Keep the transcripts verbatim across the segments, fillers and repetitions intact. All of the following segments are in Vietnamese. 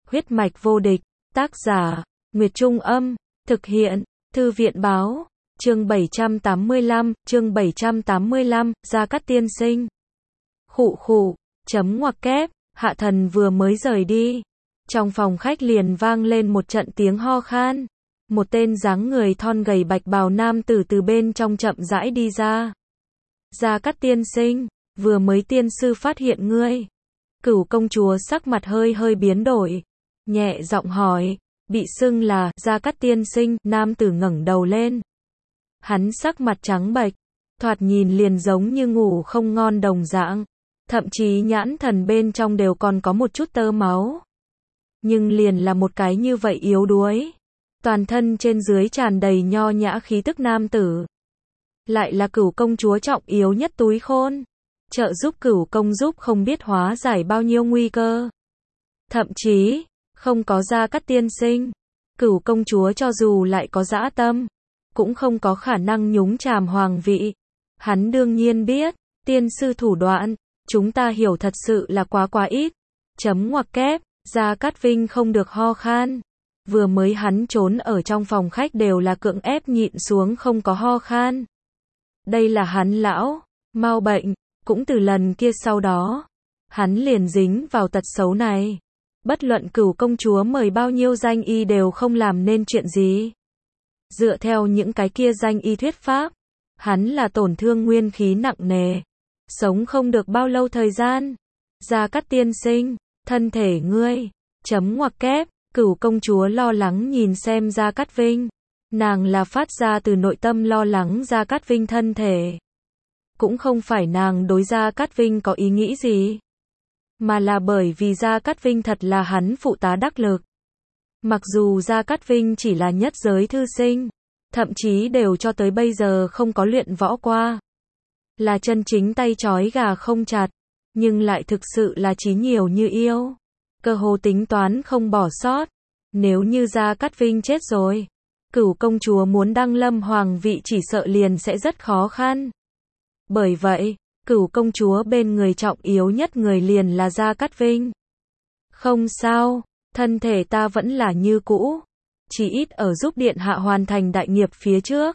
Huyết mạch vô địch, tác giả, Nguyệt Trung Âm, thực hiện, Thư viện Báo, chương bảy trăm tám mươi lăm, chương bảy trăm tám mươi lăm, Gia Cát tiên sinh. Khụ khụ, chấm ngoặc kép, Hạ Thần vừa mới rời đi. Trong phòng khách liền vang lên một trận tiếng ho khan. Một tên dáng người thon gầy bạch bào nam tử từ bên trong chậm rãi đi ra. Gia Cát tiên sinh, vừa mới tiên sư phát hiện ngươi. Cửu công chúa sắc mặt hơi hơi biến đổi, nhẹ giọng hỏi, bị xưng là Gia Cát tiên sinh, nam tử ngẩng đầu lên. Hắn sắc mặt trắng bệch, thoạt nhìn liền giống như ngủ không ngon đồng dạng, thậm chí nhãn thần bên trong đều còn có một chút tơ máu. Nhưng liền là một cái như vậy yếu đuối, toàn thân trên dưới tràn đầy nho nhã khí tức nam tử. Lại là Cửu công chúa trọng yếu nhất túi khôn, trợ giúp Cửu công giúp không biết hóa giải bao nhiêu nguy cơ. Thậm chí, không có Gia Cát tiên sinh, Cửu công chúa cho dù lại có dã tâm, cũng không có khả năng nhúng chàm hoàng vị. Hắn đương nhiên biết, tiên sư thủ đoạn, chúng ta hiểu thật sự là quá quá ít. Chấm ngoặc kép, Gia Cát Vinh không được ho khan. Vừa mới hắn trốn ở trong phòng khách đều là cưỡng ép nhịn xuống không có ho khan. Đây là hắn lão mau bệnh, cũng từ lần kia sau đó, hắn liền dính vào tật xấu này. Bất luận Cửu công chúa mời bao nhiêu danh y đều không làm nên chuyện gì. Dựa theo những cái kia danh y thuyết pháp, hắn là tổn thương nguyên khí nặng nề, sống không được bao lâu thời gian. Gia Cát tiên sinh, thân thể ngươi, chấm ngoặc kép, Cửu công chúa lo lắng nhìn xem Gia Cát Vinh. Nàng là phát ra từ nội tâm lo lắng Gia Cát Vinh thân thể. Cũng không phải nàng đối Gia Cát Vinh có ý nghĩ gì, mà là bởi vì Gia Cát Vinh thật là hắn phụ tá đắc lực. Mặc dù Gia Cát Vinh chỉ là nhất giới thư sinh, thậm chí đều cho tới bây giờ không có luyện võ qua, là chân chính tay trói gà không chặt, nhưng lại thực sự là trí nhiều như yêu, cơ hồ tính toán không bỏ sót. Nếu như Gia Cát Vinh chết rồi, Cửu công chúa muốn đăng lâm hoàng vị chỉ sợ liền sẽ rất khó khăn. Bởi vậy, Cửu công chúa bên người trọng yếu nhất người liền là Gia Cát Vinh. Không sao, thân thể ta vẫn là như cũ, chỉ ít ở giúp điện hạ hoàn thành đại nghiệp phía trước,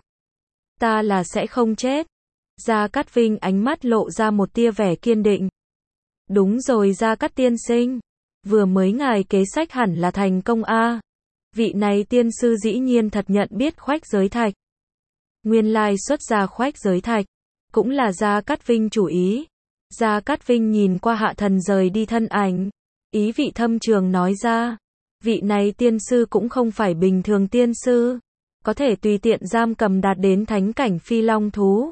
ta là sẽ không chết. Gia Cát Vinh ánh mắt lộ ra một tia vẻ kiên định. Đúng rồi Gia Cát tiên sinh, vừa mới ngài kế sách hẳn là thành công a. Vị này tiên sư dĩ nhiên thật nhận biết khoách giới thạch. Nguyên lai xuất ra khoách giới thạch, cũng là Gia Cát Vinh chủ ý. Gia Cát Vinh nhìn qua Hạ Thần rời đi thân ảnh, ý vị thâm trường nói ra, vị này tiên sư cũng không phải bình thường tiên sư, có thể tùy tiện giam cầm đạt đến thánh cảnh phi long thú.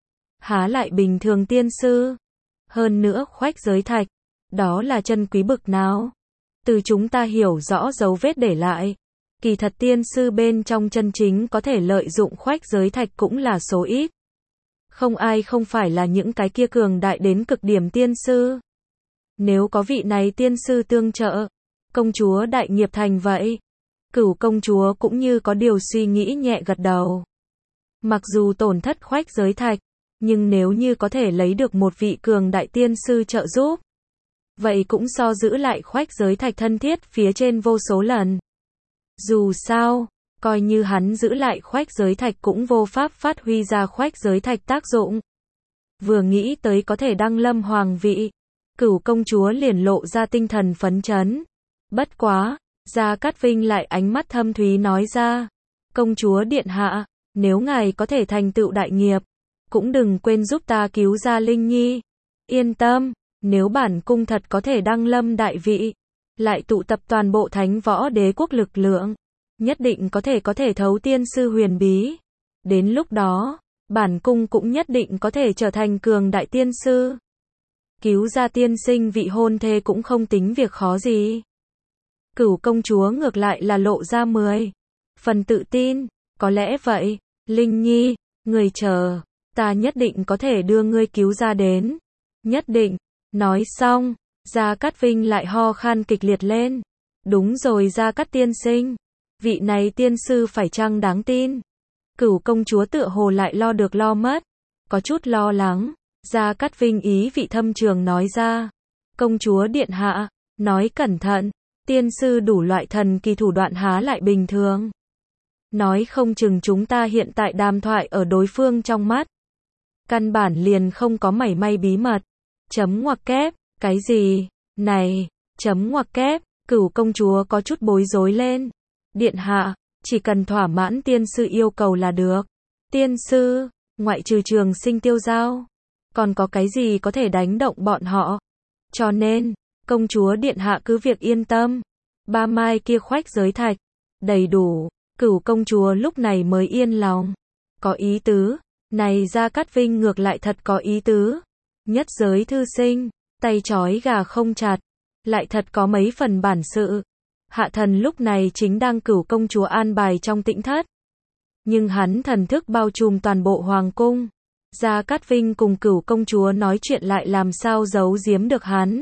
Há lại bình thường tiên sư? Hơn nữa khoách giới thạch, đó là chân quý bực nào? Từ chúng ta hiểu rõ dấu vết để lại, kỳ thật tiên sư bên trong chân chính có thể lợi dụng khoách giới thạch cũng là số ít. Không ai không phải là những cái kia cường đại đến cực điểm tiên sư. Nếu có vị này tiên sư tương trợ, công chúa đại nghiệp thành vậy. Cửu công chúa cũng như có điều suy nghĩ nhẹ gật đầu. Mặc dù tổn thất khoách giới thạch, nhưng nếu như có thể lấy được một vị cường đại tiên sư trợ giúp, vậy cũng so giữ lại khoách giới thạch thân thiết phía trên vô số lần. Dù sao, coi như hắn giữ lại khoách giới thạch cũng vô pháp phát huy ra khoách giới thạch tác dụng. Vừa nghĩ tới có thể đăng lâm hoàng vị, Cửu công chúa liền lộ ra tinh thần phấn chấn. Bất quá, Gia Cát Vinh lại ánh mắt thâm thúy nói ra, công chúa điện hạ, nếu ngài có thể thành tựu đại nghiệp, cũng đừng quên giúp ta cứu ra Linh Nhi. Yên tâm, nếu bản cung thật có thể đăng lâm đại vị, lại tụ tập toàn bộ thánh võ đế quốc lực lượng, nhất định có thể có thể thấu tiên sư huyền bí. Đến lúc đó, bản cung cũng nhất định có thể trở thành cường đại tiên sư. Cứu ra tiên sinh vị hôn thê cũng không tính việc khó gì. Cửu công chúa ngược lại là lộ ra mười phần tự tin, có lẽ vậy, Linh Nhi, người chờ, ta nhất định có thể đưa ngươi cứu ra đến. Nhất định. Nói xong, Gia Cát Vinh lại ho khan kịch liệt lên. Đúng rồi Gia Cát tiên sinh, vị này tiên sư phải chăng đáng tin? Cửu công chúa tựa hồ lại lo được lo mất, có chút lo lắng. Gia Cát Vinh ý vị thâm trường nói ra, công chúa điện hạ, nói cẩn thận, Tiên sư đủ loại thần kỳ thủ đoạn há lại bình thường. Nói không chừng chúng ta hiện tại đàm thoại ở đối phương trong mắt. Căn bản liền không có mảy may bí mật. Chấm ngoặc kép, cái gì? Này, chấm ngoặc kép, Cửu công chúa có chút bối rối lên. Điện hạ, chỉ cần thỏa mãn tiên sư yêu cầu là được. Tiên sư, ngoại trừ Trường Sinh tiêu giao, còn có cái gì có thể đánh động bọn họ? Cho nên, công chúa điện hạ cứ việc yên tâm. Ba mai kia khoách giới thạch, đầy đủ. Cửu công chúa lúc này mới yên lòng. Có ý tứ, này Gia Cát Vinh ngược lại thật có ý tứ. Nhất giới thư sinh, tay trói gà không chặt, lại thật có mấy phần bản sự. Hạ thần lúc này chính đang Cửu công chúa an bài trong tĩnh thất. Nhưng hắn thần thức bao trùm toàn bộ hoàng cung. Gia Cát Vinh cùng Cửu công chúa nói chuyện lại làm sao giấu giếm được hắn.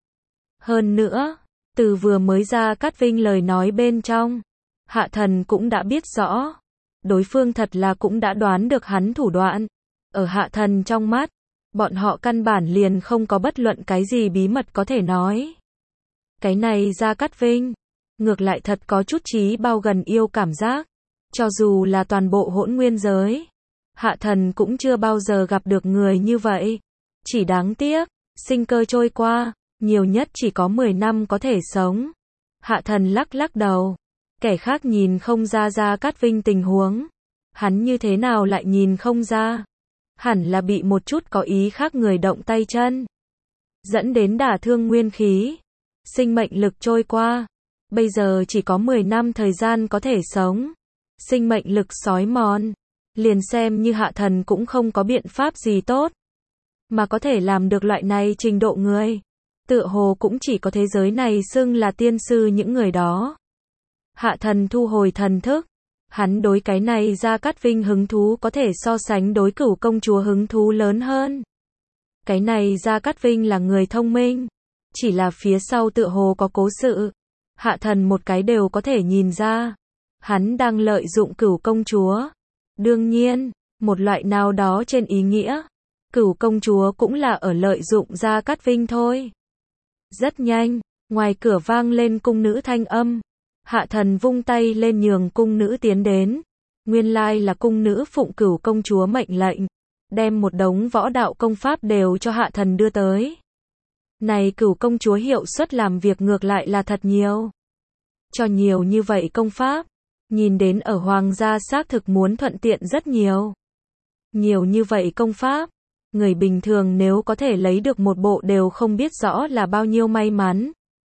Hơn nữa, từ vừa mới Gia Cát Vinh lời nói bên trong, hạ thần cũng đã biết rõ. Đối phương thật là cũng đã đoán được hắn thủ đoạn. Ở hạ thần trong mắt, bọn họ căn bản liền không có bất luận cái gì bí mật có thể nói. Cái này Gia Cát Vinh, ngược lại thật có chút trí bao gần yêu cảm giác. Cho dù là toàn bộ hỗn nguyên giới, hạ thần cũng chưa bao giờ gặp được người như vậy. Chỉ đáng tiếc, sinh cơ trôi qua, nhiều nhất chỉ có mười năm có thể sống. Hạ thần lắc lắc đầu. Kẻ khác nhìn không ra Gia Cát Vinh tình huống. Hắn như thế nào lại nhìn không ra? Hẳn là bị một chút có ý khác người động tay chân, dẫn đến đả thương nguyên khí. Sinh mệnh lực trôi qua, bây giờ chỉ có mười năm thời gian có thể sống. Sinh mệnh lực sói mòn, liền xem như hạ thần cũng không có biện pháp gì tốt. Mà có thể làm được loại này trình độ người, tựa hồ cũng chỉ có thế giới này xưng là tiên sư những người đó. Hạ thần thu hồi thần thức. Hắn đối cái này Gia Cát Vinh hứng thú có thể so sánh đối Cửu công chúa hứng thú lớn hơn. Cái này Gia Cát Vinh là người thông minh. Chỉ là phía sau tựa hồ có cố sự. Hạ thần một cái đều có thể nhìn ra. Hắn đang lợi dụng Cửu công chúa. Đương nhiên, một loại nào đó trên ý nghĩa, Cửu công chúa cũng là ở lợi dụng Gia Cát Vinh thôi. Rất nhanh, ngoài cửa vang lên cung nữ thanh âm. Hạ thần vung tay lên nhường cung nữ tiến đến. Nguyên lai là cung nữ phụng Cửu công chúa mệnh lệnh, đem một đống võ đạo công pháp đều cho hạ thần đưa tới. Này Cửu công chúa hiệu suất làm việc ngược lại là thật nhiều. Cho nhiều như vậy công pháp, nhìn đến ở hoàng gia xác thực muốn thuận tiện rất nhiều. Nhiều như vậy công pháp, người bình thường nếu có thể lấy được một bộ đều không biết rõ là bao nhiêu may mắn.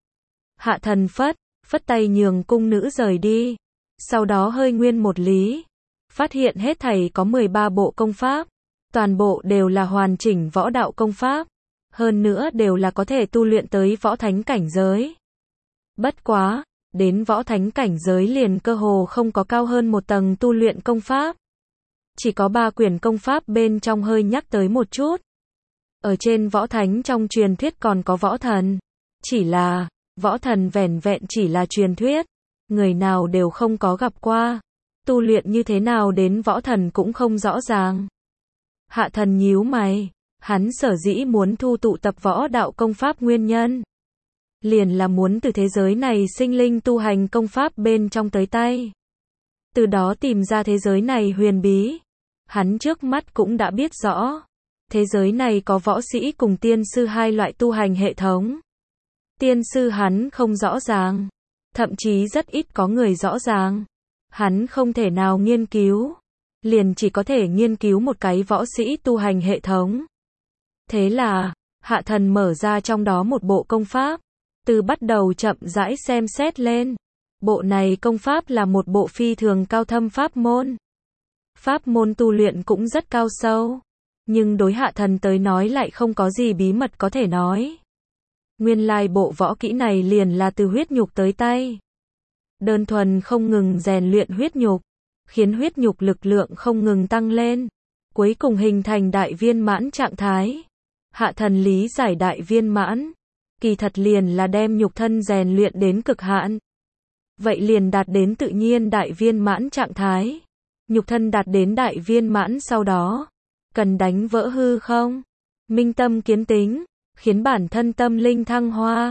Hạ thần phất, phất tay nhường cung nữ rời đi. Sau đó hơi nguyên một lý, phát hiện hết thảy có mười ba bộ công pháp, toàn bộ đều là hoàn chỉnh võ đạo công pháp, hơn nữa đều là có thể tu luyện tới võ thánh cảnh giới. Bất quá, đến võ thánh cảnh giới liền cơ hồ không có cao hơn một tầng tu luyện công pháp. Chỉ có ba quyển công pháp bên trong hơi nhắc tới một chút. Ở trên võ thánh trong truyền thuyết còn có võ thần. Chỉ là, võ thần vẻn vẹn chỉ là truyền thuyết. Người nào đều không có gặp qua. Tu luyện như thế nào đến võ thần cũng không rõ ràng. Hạ thần nhíu mày. Hắn sở dĩ muốn thu tụ tập võ đạo công pháp nguyên nhân. Liền là muốn từ thế giới này sinh linh tu hành công pháp bên trong tới tay. Từ đó tìm ra thế giới này huyền bí. Hắn trước mắt cũng đã biết rõ. Thế giới này có võ sĩ cùng tiên sư hai loại tu hành hệ thống. Tiên sư hắn không rõ ràng. Thậm chí rất ít có người rõ ràng. Hắn không thể nào nghiên cứu. Liền chỉ có thể nghiên cứu một cái võ sĩ tu hành hệ thống. Thế là, hạ thần mở ra trong đó một bộ công pháp. Từ bắt đầu chậm rãi xem xét lên. Bộ này công pháp là một bộ phi thường cao thâm pháp môn. Pháp môn tu luyện cũng rất cao sâu. Nhưng đối hạ thần tới nói lại không có gì bí mật có thể nói. Nguyên lai bộ võ kỹ này liền là từ huyết nhục tới tay. Đơn thuần không ngừng rèn luyện huyết nhục. Khiến huyết nhục lực lượng không ngừng tăng lên. Cuối cùng hình thành đại viên mãn trạng thái. Hạ thần lý giải đại viên mãn. Kỳ thật liền là đem nhục thân rèn luyện đến cực hạn. Vậy liền đạt đến tự nhiên đại viên mãn trạng thái. Nhục thân đạt đến đại viên mãn sau đó. Cần đánh vỡ hư không? Minh tâm kiến tính. Khiến bản thân tâm linh thăng hoa.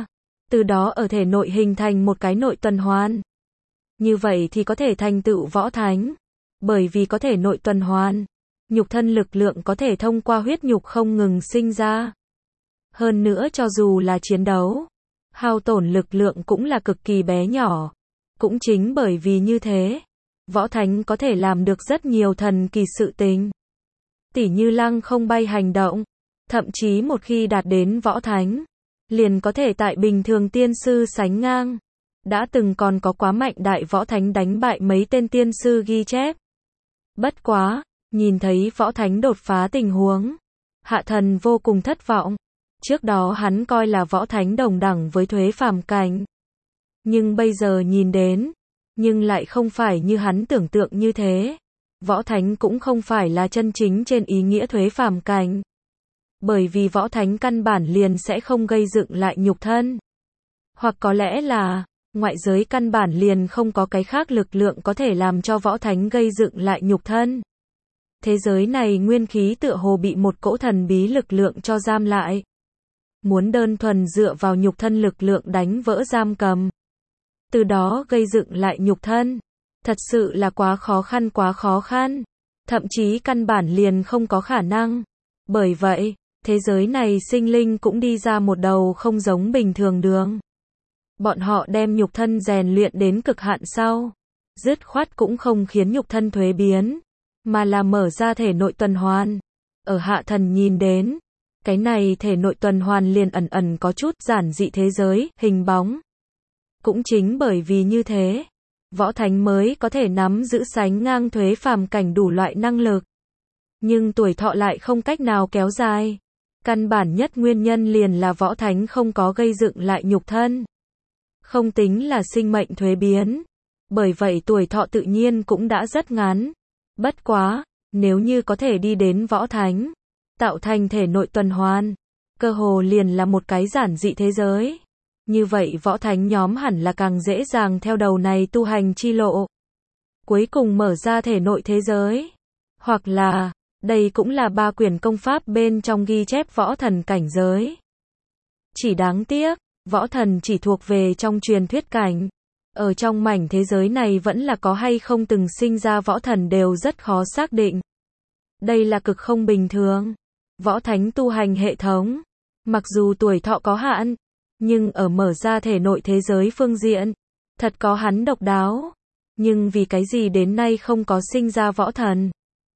từ đó ở thể nội hình thành một cái nội tuần hoàn. Như vậy thì có thể thành tựu võ thánh. Bởi vì có thể nội tuần hoàn, nhục thân lực lượng có thể thông qua huyết nhục không ngừng sinh ra. Hơn nữa cho dù là chiến đấu, hao tổn lực lượng cũng là cực kỳ bé nhỏ. Cũng chính bởi vì như thế, võ thánh có thể làm được rất nhiều thần kỳ sự tình. Tỉ như lăng không bay hành động, thậm chí một khi đạt đến võ thánh, liền có thể tại bình thường tiên sư sánh ngang. Đã từng còn có quá mạnh đại võ thánh đánh bại mấy tên tiên sư ghi chép. Bất quá, nhìn thấy võ thánh đột phá tình huống, Hạ Thần vô cùng thất vọng. Trước đó hắn coi là võ thánh đồng đẳng với thuế phàm cảnh. Nhưng bây giờ nhìn đến, nhưng lại không phải như hắn tưởng tượng như thế. Võ thánh cũng không phải là chân chính trên ý nghĩa thuế phàm cảnh. Bởi vì võ thánh căn bản liền sẽ không gây dựng lại nhục thân. Hoặc có lẽ là, ngoại giới căn bản liền không có cái khác lực lượng có thể làm cho võ thánh gây dựng lại nhục thân. Thế giới này nguyên khí tựa hồ bị một cỗ thần bí lực lượng cho giam lại. Muốn đơn thuần dựa vào nhục thân lực lượng đánh vỡ giam cầm, từ đó gây dựng lại nhục thân, thật sự là quá khó khăn quá khó khăn. Thậm chí căn bản liền không có khả năng. Bởi vậy, thế giới này sinh linh cũng đi ra một đầu không giống bình thường đường. Bọn họ đem nhục thân rèn luyện đến cực hạn sau, dứt khoát cũng không khiến nhục thân thuế biến, mà là mở ra thể nội tuần hoàn. Ở Hạ Thần nhìn đến, cái này thể nội tuần hoàn liền ẩn ẩn có chút giản dị thế giới, hình bóng. Cũng chính bởi vì như thế, võ thánh mới có thể nắm giữ sánh ngang thuế phàm cảnh đủ loại năng lực. Nhưng tuổi thọ lại không cách nào kéo dài. Căn bản nhất nguyên nhân liền là võ thánh không có gây dựng lại nhục thân. Không tính là sinh mệnh thuế biến. Bởi vậy tuổi thọ tự nhiên cũng đã rất ngắn. Bất quá, nếu như có thể đi đến võ thánh, tạo thành thể nội tuần hoàn, cơ hồ liền là một cái giản dị thế giới. Như vậy võ thánh nhóm hẳn là càng dễ dàng theo đầu này tu hành chi lộ. Cuối cùng mở ra thể nội thế giới. Hoặc là, đây cũng là ba quyển công pháp bên trong ghi chép võ thần cảnh giới. Chỉ đáng tiếc, võ thần chỉ thuộc về trong truyền thuyết cảnh. Ở trong mảnh thế giới này vẫn là có hay không từng sinh ra võ thần đều rất khó xác định. Đây là cực không bình thường. Võ thánh tu hành hệ thống, mặc dù tuổi thọ có hạn, nhưng ở mở ra thể nội thế giới phương diện, thật có hắn độc đáo. Nhưng vì cái gì đến nay không có sinh ra võ thần?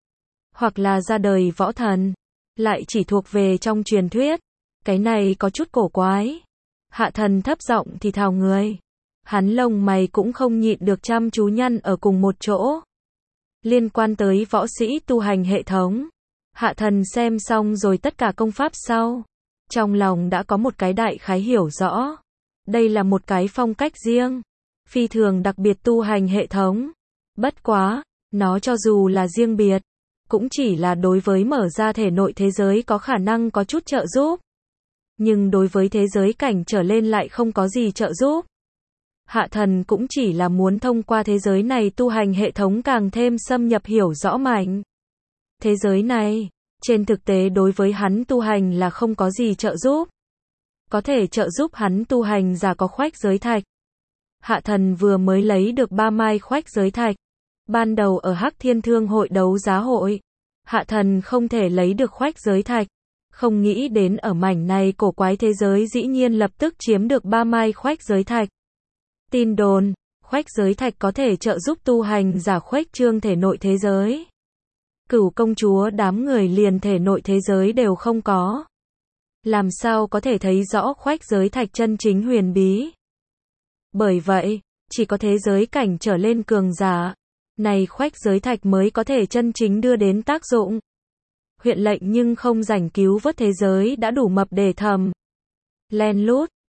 Hoặc là ra đời võ thần, lại chỉ thuộc về trong truyền thuyết. Cái này có chút cổ quái. Hạ Thần thấp giọng thì thào người. Hắn lông mày cũng không nhịn được chăm chú nhăn ở cùng một chỗ. Liên quan tới võ sĩ tu hành hệ thống, Hạ Thần xem xong rồi tất cả công pháp sau. Trong lòng đã có một cái đại khái hiểu rõ. Đây là một cái phong cách riêng, phi thường đặc biệt tu hành hệ thống. Bất quá, nó cho dù là riêng biệt, cũng chỉ là đối với mở ra thể nội thế giới có khả năng có chút trợ giúp. Nhưng đối với thế giới cảnh trở lên lại không có gì trợ giúp. Hạ Thần cũng chỉ là muốn thông qua thế giới này tu hành hệ thống càng thêm xâm nhập hiểu rõ mạnh. Thế giới này, trên thực tế đối với hắn tu hành là không có gì trợ giúp. Có thể trợ giúp hắn tu hành giả có khoách giới thạch. Hạ Thần vừa mới lấy được ba mai khoách giới thạch. Ban đầu ở Hắc Thiên Thương hội đấu giá hội, Hạ Thần không thể lấy được khoách giới thạch. Không nghĩ đến ở mảnh này cổ quái thế giới dĩ nhiên lập tức chiếm được ba mai khoách giới thạch. Tin đồn, khoách giới thạch có thể trợ giúp tu hành giả khuếch trương thể nội thế giới. Cửu công chúa đám người liền thể nội thế giới đều không có. Làm sao có thể thấy rõ khoách giới thạch chân chính huyền bí. Bởi vậy, chỉ có thế giới cảnh trở lên cường giả, này khoách giới thạch mới có thể chân chính đưa đến tác dụng. Huyện lệnh nhưng không rảnh cứu vớt thế giới đã đủ mập để thầm. Len lút,